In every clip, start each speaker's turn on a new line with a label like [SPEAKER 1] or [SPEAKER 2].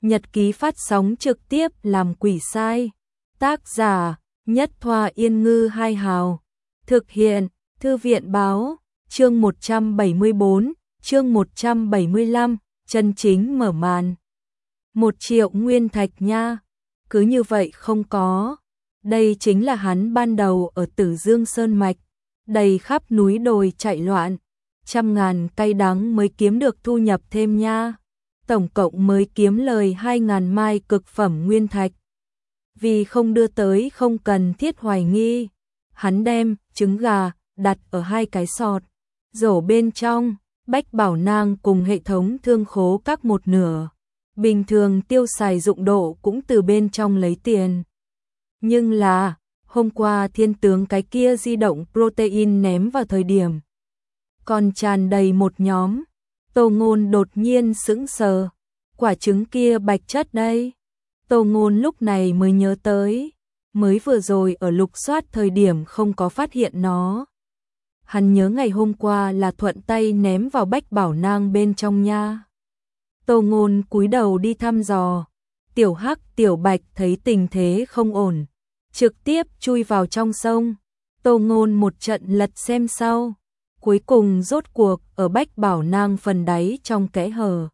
[SPEAKER 1] Nhật ký phát sóng trực tiếp làm quỷ sai. Tác giả Nhất Thoa Yên Ngư Hai Hào. Thực hiện Thư viện Báo. Chương 174, chương 175, chân chính mở màn. 1 triệu nguyên thạch nha. Cứ như vậy không có. Đây chính là hắn ban đầu ở Tử Dương Sơn Mạch. Đầy khắp núi đồi chạy loạn. Trăm ngàn cay đắng mới kiếm được thu nhập thêm nha. Tổng cộng mới kiếm lời 2.000 mai cực phẩm nguyên thạch. Vì không đưa tới không cần thiết hoài nghi. Hắn đem trứng gà đặt ở 2 cái sọt. Rổ bên trong, Bách Bảo Nang cùng hệ thống thương khố các một nửa. Bình thường tiêu xài dụng độ cũng từ bên trong lấy tiền. Nhưng là, hôm qua thiên tướng cái kia di động protein ném vào thời điểm. Còn tràn đầy một nhóm. Tô Ngôn đột nhiên sững sờ. Quả trứng kia bạch chất đây. Tô Ngôn lúc này mới nhớ tới. Mới vừa rồi ở lục soát thời điểm không có phát hiện nó. Hắn nhớ ngày hôm qua là thuận tay ném vào Bách Bảo Nang bên trong nha. Tô Ngôn cúi đầu đi thăm dò. Tiểu Hắc Tiểu Bạch thấy tình thế không ổn. Trực tiếp chui vào trong sông. Tô Ngôn một trận lật xem sau. Cuối cùng rốt cuộc ở Bách Bảo Nang phần đáy trong kẽ hở.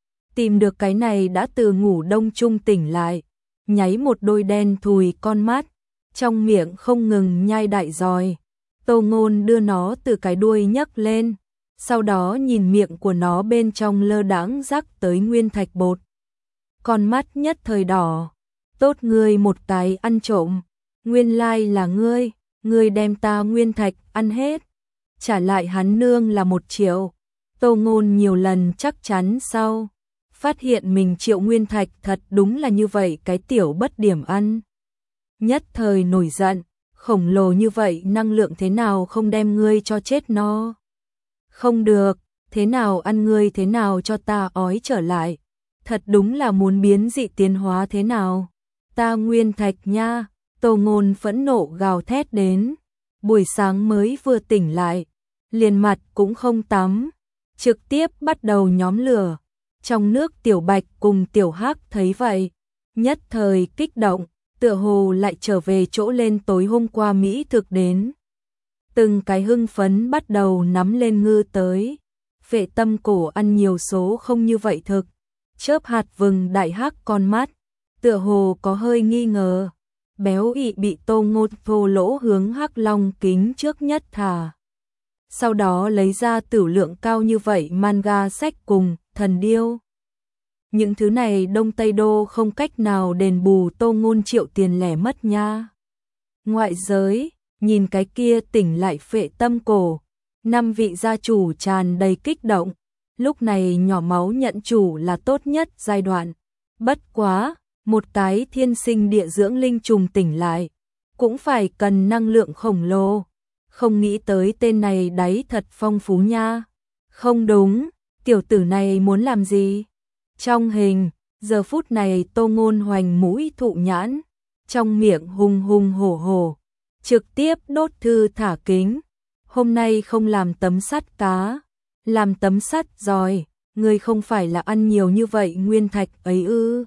[SPEAKER 1] Tìm được cái này đã từ ngủ đông chung tỉnh lại. Nháy một đôi đen thùi con mắt. Trong miệng không ngừng nhai đại giòi. Tô Ngôn đưa nó từ cái đuôi nhấc lên. Sau đó nhìn miệng của nó bên trong lơ đãng rắc tới nguyên thạch bột. Con mắt nhất thời đỏ. Tốt ngươi một cái ăn trộm. Nguyên lai là ngươi đem ta nguyên thạch ăn hết. Trả lại hắn nương là 1 triệu. Tô Ngôn nhiều lần chắc chắn sau. Phát hiện mình triệu nguyên thạch thật đúng là như vậy cái tiểu bất điểm ăn. Nhất thời nổi giận. Khổng lồ như vậy năng lượng thế nào không đem ngươi cho chết no. Không được, thế nào ăn ngươi thế nào cho ta ói trở lại. Thật đúng là muốn biến dị tiến hóa thế nào. Ta nguyên thạch nha. Tô Ngôn phẫn nộ gào thét đến. Buổi sáng mới vừa tỉnh lại. Liền mặt cũng không tắm. Trực tiếp bắt đầu nhóm lửa. Trong nước Tiểu Bạch cùng Tiểu Hắc thấy vậy. Nhất thời kích động. Tựa hồ lại trở về chỗ lên tối hôm qua Mỹ thực đến. Từng cái hưng phấn bắt đầu nắm lên ngư tới. Phệ Tâm Cổ ăn nhiều số không như vậy thực. Chớp hạt vừng đại hắc con mắt. Tựa hồ có hơi nghi ngờ. Béo ị bị Tô Ngôn thô lỗ hướng Hắc Long kính trước nhất thả. Sau đó lấy ra tửu lượng cao như vậy manga sách cùng thần điêu. Những thứ này Đông Tây Đô không cách nào đền bù Tô Ngôn triệu tiền lẻ mất nha. Ngoại giới, nhìn cái kia tỉnh lại Phệ Tâm Cổ. 5 vị gia chủ tràn đầy kích động. Lúc này nhỏ máu nhận chủ là tốt nhất giai đoạn. Bất quá, một cái thiên sinh địa dưỡng linh trùng tỉnh lại. Cũng phải cần năng lượng khổng lồ. Không nghĩ tới tên này đáy thật phong phú nha. Không đúng, tiểu tử này muốn làm gì? Trong hình, giờ phút này Tô Ngôn hoành mũi thụ nhãn, trong miệng hùng hùng hổ hổ, trực tiếp đốt thư thả kính. Hôm nay không làm tấm sắt cá, làm tấm sắt giòi, ngươi không phải là ăn nhiều như vậy nguyên thạch ấy ư?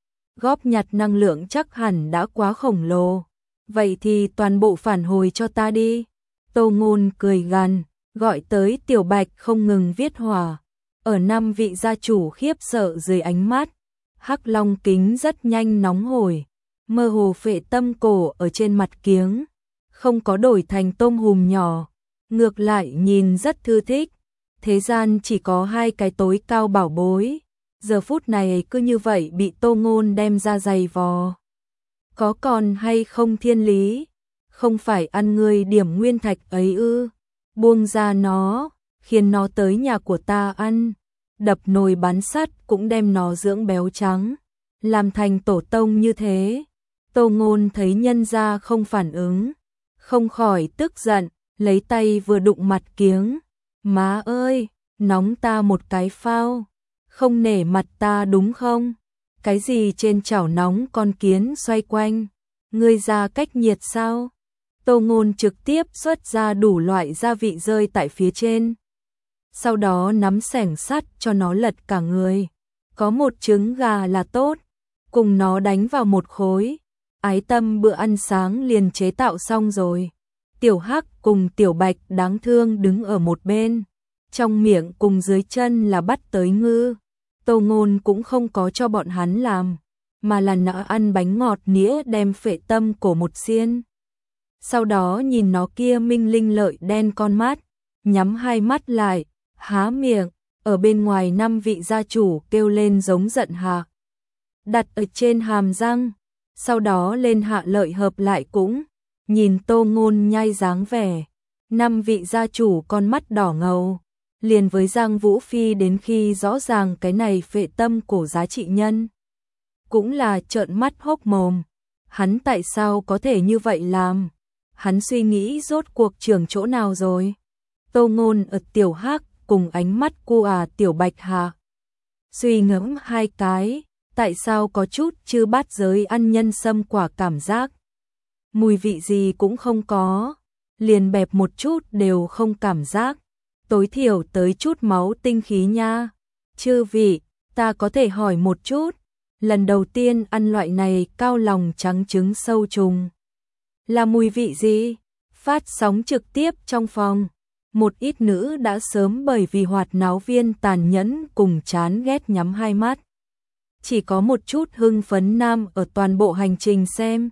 [SPEAKER 1] Góp nhặt năng lượng chắc hẳn đã quá khổng lồ. Vậy thì toàn bộ phản hồi cho ta đi. Tô Ngôn cười gằn, gọi tới Tiểu Bạch không ngừng viết hỏa. Ở 5 vị gia chủ khiếp sợ dưới ánh mắt, Hắc Long kính rất nhanh nóng hổi, mơ hồ Phệ Tâm Cổ ở trên mặt kiếng, không có đổi thành tôm hùm nhỏ, ngược lại nhìn rất thư thích. Thế gian chỉ có 2 cái tối cao bảo bối, giờ phút này cứ như vậy bị Tô Ngôn đem ra giày vò. Có còn hay không thiên lý? Không phải ăn ngươi điểm nguyên thạch ấy ư? Buông ra nó, khiến nó tới nhà của ta ăn. Đập nồi bán sắt cũng đem nó dưỡng béo trắng. Làm thành tổ tông như thế. Tô Ngôn thấy nhân gia không phản ứng. Không khỏi tức giận, lấy tay vừa đụng mặt kiếng. Má ơi, nóng ta một cái phao. Không nể mặt ta đúng không? Cái gì trên chảo nóng con kiến xoay quanh? Ngươi ra cách nhiệt sao? Tô Ngôn trực tiếp xuất ra đủ loại gia vị rơi tại phía trên. Sau đó nắm xẻng sắt cho nó lật cả người. có một trứng gà là tốt, cùng nó đánh vào một khối. Ái Tâm bữa ăn sáng liền chế tạo xong rồi. Tiểu Hắc cùng Tiểu Bạch đáng thương đứng ở một bên, trong miệng cùng dưới chân là bắt tới ngư. Tô Ngôn cũng không có cho bọn hắn làm, mà là nó ăn bánh ngọt nĩa đem phệ tâm cổ một xiên. Sau đó nhìn nó kia minh linh lợi đen con mắt, nhắm hai mắt lại, há miệng, ở bên ngoài 5 vị gia chủ kêu lên giống giận hạ. Đặt ở trên hàm răng, sau đó lên hạ lợi hợp lại cũng, nhìn Tô Ngôn nhai dáng vẻ. 5 vị gia chủ con mắt đỏ ngầu, liền với Giang Vũ Phi đến khi rõ ràng cái này phệ tâm cổ giá trị nhân. Cũng là trợn mắt hốc mồm, hắn tại sao có thể như vậy làm? Hắn suy nghĩ rốt cuộc trường chỗ nào rồi? Tô Ngôn ở Tiểu Hắc cùng ánh mắt cô Tiểu Bạch hạ. Suy ngẫm hai cái, tại sao có chút chư bát giới ăn nhân sâm quả cảm giác? Mùi vị gì cũng không có, liền bẹp một chút đều không cảm giác, tối thiểu tới chút máu tinh khí nha. Chư vị, ta có thể hỏi một chút, lần đầu tiên ăn loại này cao lòng trắng trứng sâu trùng, là mùi vị gì? Phát sóng trực tiếp trong phòng, một ít nữ đã sớm bởi vì hoạt náo viên tàn nhẫn cùng chán ghét nhắm hai mắt. Chỉ có một chút hưng phấn nam ở toàn bộ hành trình xem.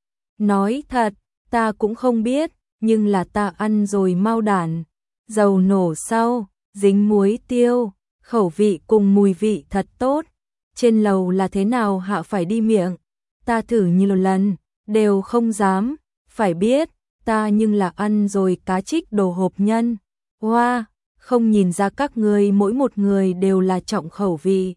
[SPEAKER 1] Nói thật, ta cũng không biết, nhưng là ta ăn rồi mau đản. Dầu nổ sau, dính muối tiêu, khẩu vị cùng mùi vị thật tốt. Trên lầu là thế nào hạ phải đi miệng. Ta thử nhiều lần, đều không dám. Phải biết, ta nhưng là ăn rồi cá trích đồ hộp nhân. Wow, không nhìn ra các người mỗi một người đều là trọng khẩu vị.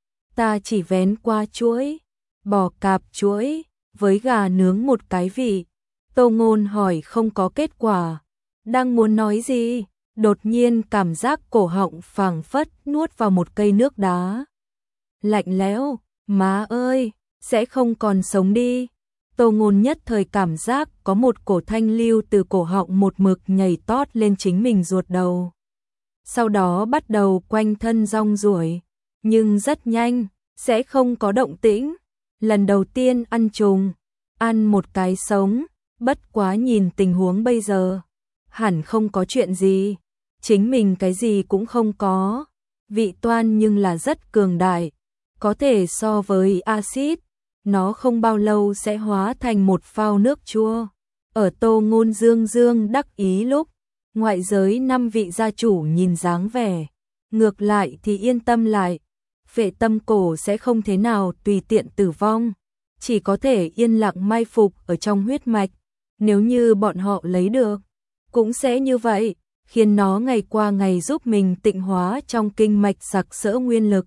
[SPEAKER 1] Ta chỉ vén qua chuỗi, bò cạp chuỗi, với gà nướng một cái vị. Tô Ngôn hỏi không có kết quả. Đang muốn nói gì, đột nhiên cảm giác cổ họng phảng phất nuốt vào một cây nước đá. Lạnh lẽo, má ơi, sẽ không còn sống đi. Tô Ngôn nhất thời cảm giác có một cổ thanh lưu từ cổ họng một mực nhảy tót lên chính mình ruột đầu. Sau đó bắt đầu quanh thân rong ruổi, nhưng rất nhanh, sẽ không có động tĩnh. Lần đầu tiên ăn trùng, ăn một cái sống, bất quá nhìn tình huống bây giờ, hẳn không có chuyện gì, chính mình cái gì cũng không có, vị toan nhưng là rất cường đại, có thể so với axit, nó không bao lâu sẽ hóa thành một phao nước chua. Ở Tô Ngôn dương đắc ý lúc, ngoại giới 5 vị gia chủ nhìn dáng vẻ, ngược lại thì yên tâm lại, phệ tâm cổ sẽ không thế nào tùy tiện tử vong, chỉ có thể yên lặng mai phục ở trong huyết mạch, nếu như bọn họ lấy được, cũng sẽ như vậy, khiến nó ngày qua ngày giúp mình tịnh hóa trong kinh mạch sặc sỡ nguyên lực.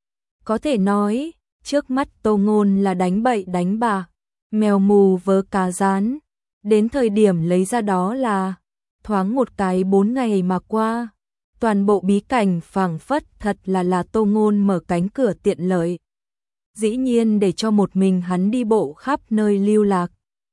[SPEAKER 1] Có thể nói, trước mắt Tô Ngôn là đánh bậy đánh bạ, mèo mù vớ cá rán, đến thời điểm lấy ra đó là, thoáng một cái 4 ngày mà qua, toàn bộ bí cảnh phảng phất thật là Tô Ngôn mở cánh cửa tiện lợi. Dĩ nhiên để cho một mình hắn đi bộ khắp nơi lưu lạc,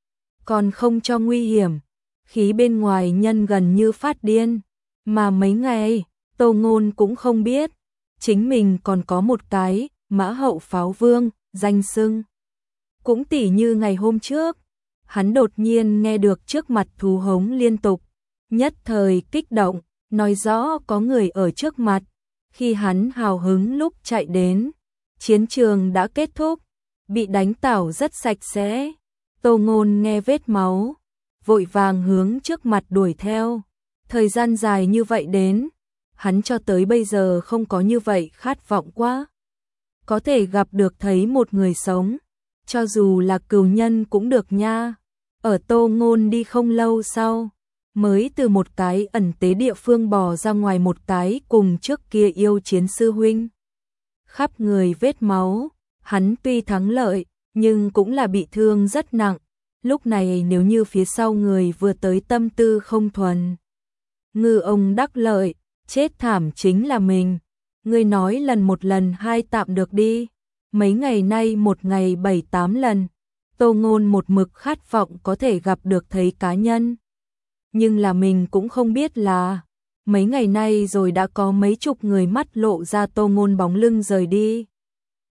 [SPEAKER 1] còn không cho nguy hiểm, khí bên ngoài nhân gần như phát điên, mà mấy ngày, Tô Ngôn cũng không biết, chính mình còn có một cái Mã Hậu Pháo Vương, danh xưng. Cũng tỉ như ngày hôm trước, hắn đột nhiên nghe được trước mặt thú hống liên tục, nhất thời kích động, nói rõ có người ở trước mặt, khi hắn hào hứng lúc chạy đến, chiến trường đã kết thúc, bị đánh tảo rất sạch sẽ. Tô Ngôn nghe vết máu, vội vàng hướng trước mặt đuổi theo, thời gian dài như vậy đến, hắn cho tới bây giờ không có như vậy khát vọng quá. Có thể gặp được thấy một người sống, cho dù là cừu nhân cũng được nha. Ở Tô Ngôn đi không lâu sau, mới từ một cái ẩn tế địa phương bò ra ngoài một cái cùng trước kia yêu chiến sư huynh. Khắp người vết máu, hắn tuy thắng lợi, nhưng cũng là bị thương rất nặng. Lúc này nếu như phía sau người vừa tới tâm tư không thuần, ngư ông đắc lợi, chết thảm chính là mình. Ngươi nói lần một lần hai tạm được đi, mấy ngày nay một ngày 7-8 lần, Tô Ngôn một mực khát vọng có thể gặp được thấy cá nhân. Nhưng là mình cũng không biết là, mấy ngày nay rồi đã có mấy chục người mắt lộ ra Tô Ngôn bóng lưng rời đi,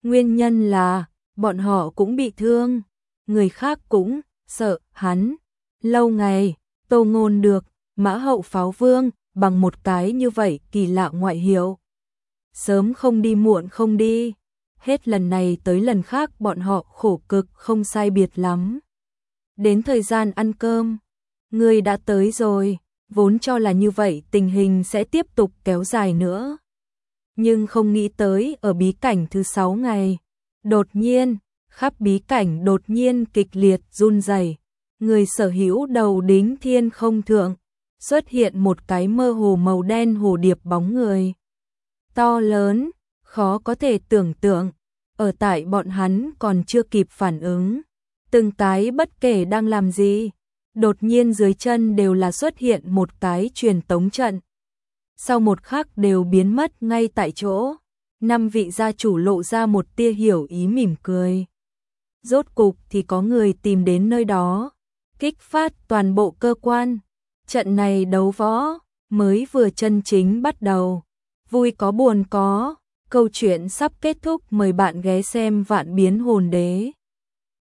[SPEAKER 1] Nguyên nhân là, bọn họ cũng bị thương, người khác cũng sợ hắn. Lâu ngày, Tô Ngôn được Mã Hậu Pháo Vương bằng một cái như vậy kỳ lạ ngoại hiệu. Sớm không đi muộn không đi, hết lần này tới lần khác bọn họ khổ cực không sai biệt lắm. Đến thời gian ăn cơm, người đã tới rồi, vốn cho là như vậy tình hình sẽ tiếp tục kéo dài nữa. Nhưng không nghĩ tới ở bí cảnh thứ 6 ngày, đột nhiên, khắp bí cảnh đột nhiên kịch liệt run rẩy, người sở hữu đầu đính thiên không thượng, xuất hiện một cái mơ hồ màu đen hồ điệp bóng người. To lớn, khó có thể tưởng tượng, ở tại bọn hắn còn chưa kịp phản ứng. Từng cái bất kể đang làm gì, đột nhiên dưới chân đều là xuất hiện một cái truyền tống trận. Sau một khắc đều biến mất ngay tại chỗ, 5 vị gia chủ lộ ra một tia hiểu ý mỉm cười. Rốt cục thì có người tìm đến nơi đó, kích phát toàn bộ cơ quan. Trận này đấu võ mới vừa chân chính bắt đầu, vui có buồn có, câu chuyện sắp kết thúc, mời bạn ghé xem Vạn Biến Hồn Đế.